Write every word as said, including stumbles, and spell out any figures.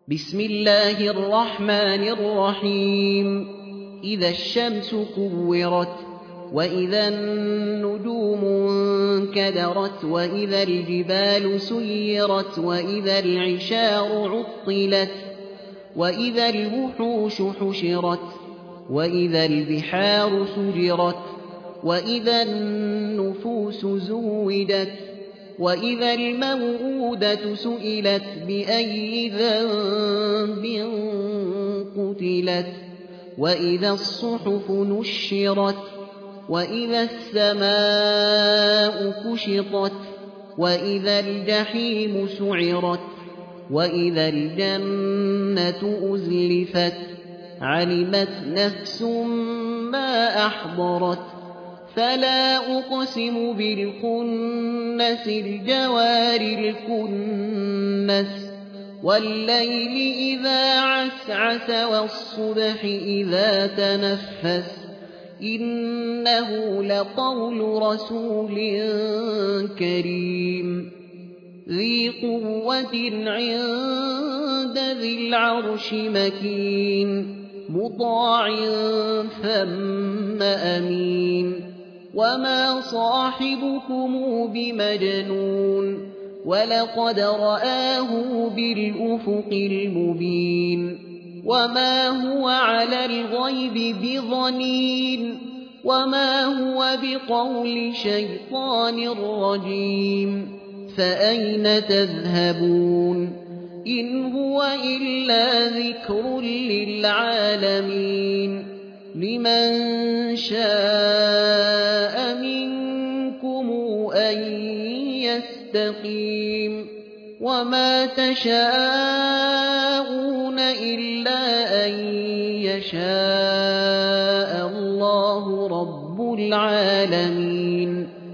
بسم الله الرحمن الرحيم إذا الشمس كورت وإذا النجوم انكدرت وإذا الجبال سيرت وإذا العشار عطلت وإذا الوحوش حشرت وإذا البحار سجرت وإذا النفوس زوجت وإذا الموءودة سئلت بأي ذنب قتلت وإذا الصحف نشرت وإذا السماء كشطت وإذا الجحيم سعرت وإذا الجنة أزلفت علمت نفس ما أحضرت فلا أقسم بالخنس الجوار الكنس والليل إذا عسعس والصبح إذا تنفس إنه لقول رسول كريم ذي قوة عند ذي العرش مكين مطاع ثم أمين وما صاحبكم بمجنون ولقد رآه بالأفق المبين وما هو على الغيب بضنين وما هو بقول شيطان رجيم فأين تذهبون إن هو إلا ذكر للعالمين لمن شاء منكم أن يستقيم وما تشاءون إلا أن يشاء الله رب العالمين